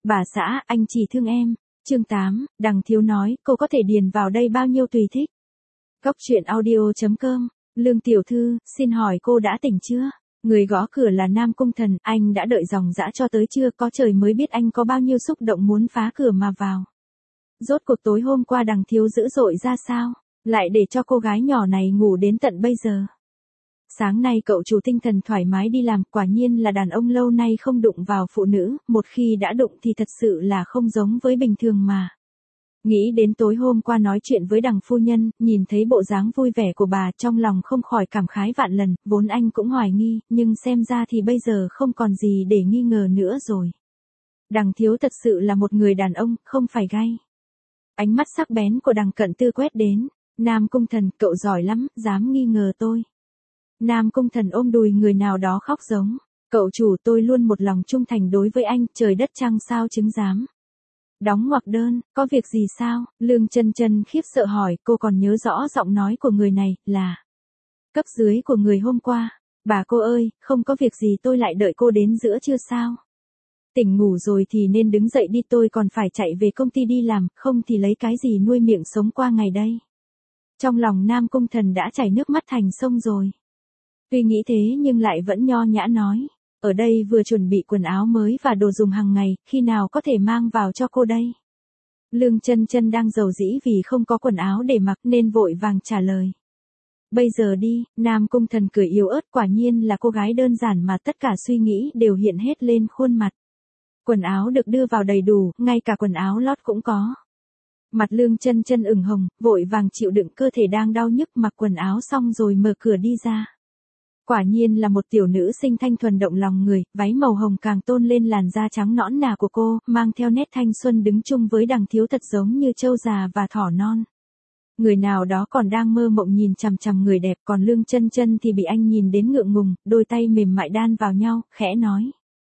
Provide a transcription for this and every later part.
Bà xã, anh chỉ thương em. Chương 8, Đằng Thiếu nói, cô có thể điền vào đây bao nhiêu tùy thích. Góc truyện audio.com. Lương tiểu thư, xin hỏi cô đã tỉnh chưa? Người gõ cửa là Nam Cung Thần, anh đã đợi dòng dã cho tới chưa, có trời mới biết anh có bao nhiêu xúc động muốn phá cửa mà vào. Rốt cuộc tối hôm qua Đằng Thiếu dữ dội ra sao, lại để cho cô gái nhỏ này ngủ đến tận bây giờ. Sáng nay cậu chủ tinh thần thoải mái đi làm, quả nhiên là đàn ông lâu nay không đụng vào phụ nữ, một khi đã đụng thì thật sự là không giống với bình thường mà. Nghĩ đến tối hôm qua nói chuyện với Đằng phu nhân, nhìn thấy bộ dáng vui vẻ của bà, trong lòng không khỏi cảm khái vạn lần, vốn anh cũng hoài nghi, nhưng xem ra thì bây giờ không còn gì để nghi ngờ nữa rồi. Đằng Thiếu thật sự là một người đàn ông, không phải gay. Ánh mắt sắc bén của Đằng Cận Tư quét đến. Nam Cung Thần, cậu giỏi lắm, dám nghi ngờ tôi. Nam Cung Thần ôm đùi người nào đó khóc giống. Cậu chủ, tôi luôn một lòng trung thành đối với anh, trời đất trăng sao chứng giám. Đóng ngoặc đơn, có việc gì sao? Lương Chân Chân khiếp sợ hỏi, cô còn nhớ rõ giọng nói của người này, là cấp dưới của người hôm qua. Bà cô ơi, không có việc gì, tôi lại đợi cô đến giữa trưa sao? Tỉnh ngủ rồi thì nên đứng dậy đi, tôi còn phải chạy về công ty đi làm, không thì lấy cái gì nuôi miệng sống qua ngày đây. Trong lòng Nam Cung Thần đã chảy nước mắt thành sông rồi. Tuy nghĩ thế nhưng lại vẫn nho nhã nói, ở đây vừa chuẩn bị quần áo mới và đồ dùng hàng ngày, khi nào có thể mang vào cho cô đây? Lương Chân Chân đang rầu rĩ vì không có quần áo để mặc nên vội vàng trả lời. Bây giờ đi. Nam Cung Thần cười yếu ớt, quả nhiên là cô gái đơn giản mà tất cả suy nghĩ đều hiện hết lên khuôn mặt. Quần áo được đưa vào đầy đủ, ngay cả quần áo lót cũng có. Mặt Lương Chân Chân ửng hồng, vội vàng chịu đựng cơ thể đang đau nhức, mặc quần áo xong rồi mở cửa đi ra. Quả nhiên là một tiểu nữ sinh thanh thuần động lòng người, váy màu hồng càng tôn lên làn da trắng nõn nà của cô, mang theo nét thanh xuân đứng chung với Đằng Thiếu thật giống như trâu già và thỏ non. Người nào đó còn đang mơ mộng nhìn chằm chằm người đẹp, còn Lương Chân Chân thì bị anh nhìn đến ngượng ngùng, đôi tay mềm mại đan vào nhau, khẽ nói.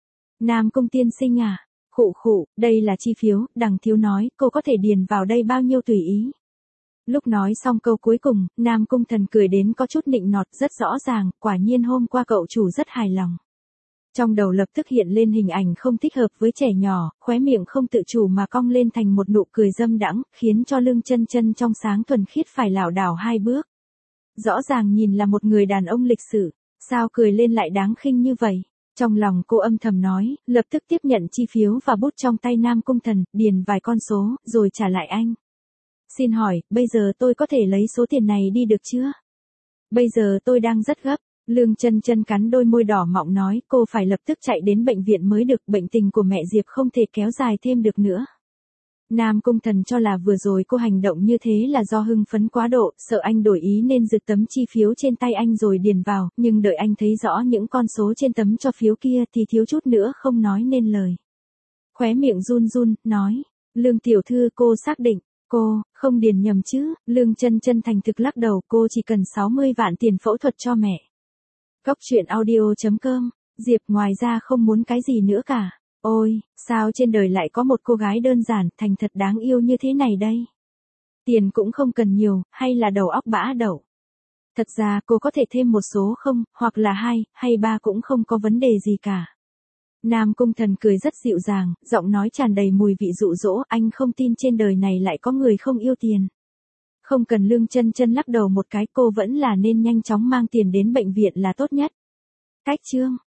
Nam Cung tiên sinh à? Khụ khụ, đây là chi phiếu, Đằng Thiếu nói, cô có thể điền vào đây bao nhiêu tùy ý. Lúc nói xong câu cuối cùng, Nam Cung Thần cười đến có chút nịnh nọt, rất rõ ràng, quả nhiên hôm qua cậu chủ rất hài lòng. Trong đầu lập tức hiện lên hình ảnh không thích hợp với trẻ nhỏ, khóe miệng không tự chủ mà cong lên thành một nụ cười dâm đãng, khiến cho Lương Chân Chân trong sáng thuần khiết phải lảo đảo hai bước. Rõ ràng nhìn là một người đàn ông lịch sự, sao cười lên lại đáng khinh như vậy? Trong lòng cô âm thầm nói, lập tức tiếp nhận chi phiếu và bút trong tay Nam Cung Thần, điền vài con số, rồi trả lại anh. Xin hỏi, bây giờ tôi có thể lấy số tiền này đi được chưa? Bây giờ tôi đang rất gấp. Lương Chân Chân cắn đôi môi đỏ mọng nói, cô phải lập tức chạy đến bệnh viện mới được, bệnh tình của mẹ Diệp không thể kéo dài thêm được nữa. Nam Cung Thần cho là vừa rồi cô hành động như thế là do hưng phấn quá độ, sợ anh đổi ý nên giật tấm chi phiếu trên tay anh rồi điền vào, nhưng đợi anh thấy rõ những con số trên tấm cho phiếu kia thì thiếu chút nữa không nói nên lời. Khóe miệng run run, nói, Lương tiểu thư, cô xác định, cô không điền nhầm chứ? Lương Chân Chân thành thực lắc đầu, cô chỉ cần 60 vạn tiền phẫu thuật cho mẹ. Góc truyện audio.com. Diệp ngoài ra không muốn cái gì nữa cả. Ôi, sao trên đời lại có một cô gái đơn giản, thành thật đáng yêu như thế này đây? Tiền cũng không cần nhiều, hay là đầu óc bã đậu? Thật ra cô có thể thêm một số không, hoặc là 2, hay 3 cũng không có vấn đề gì cả. Nam Cung Thần cười rất dịu dàng, giọng nói tràn đầy mùi vị dụ dỗ, anh không tin trên đời này lại có người không yêu tiền. Không cần. Lương Chân Chân lắc đầu một cái, cô vẫn là nên nhanh chóng mang tiền đến bệnh viện là tốt nhất. Cách chương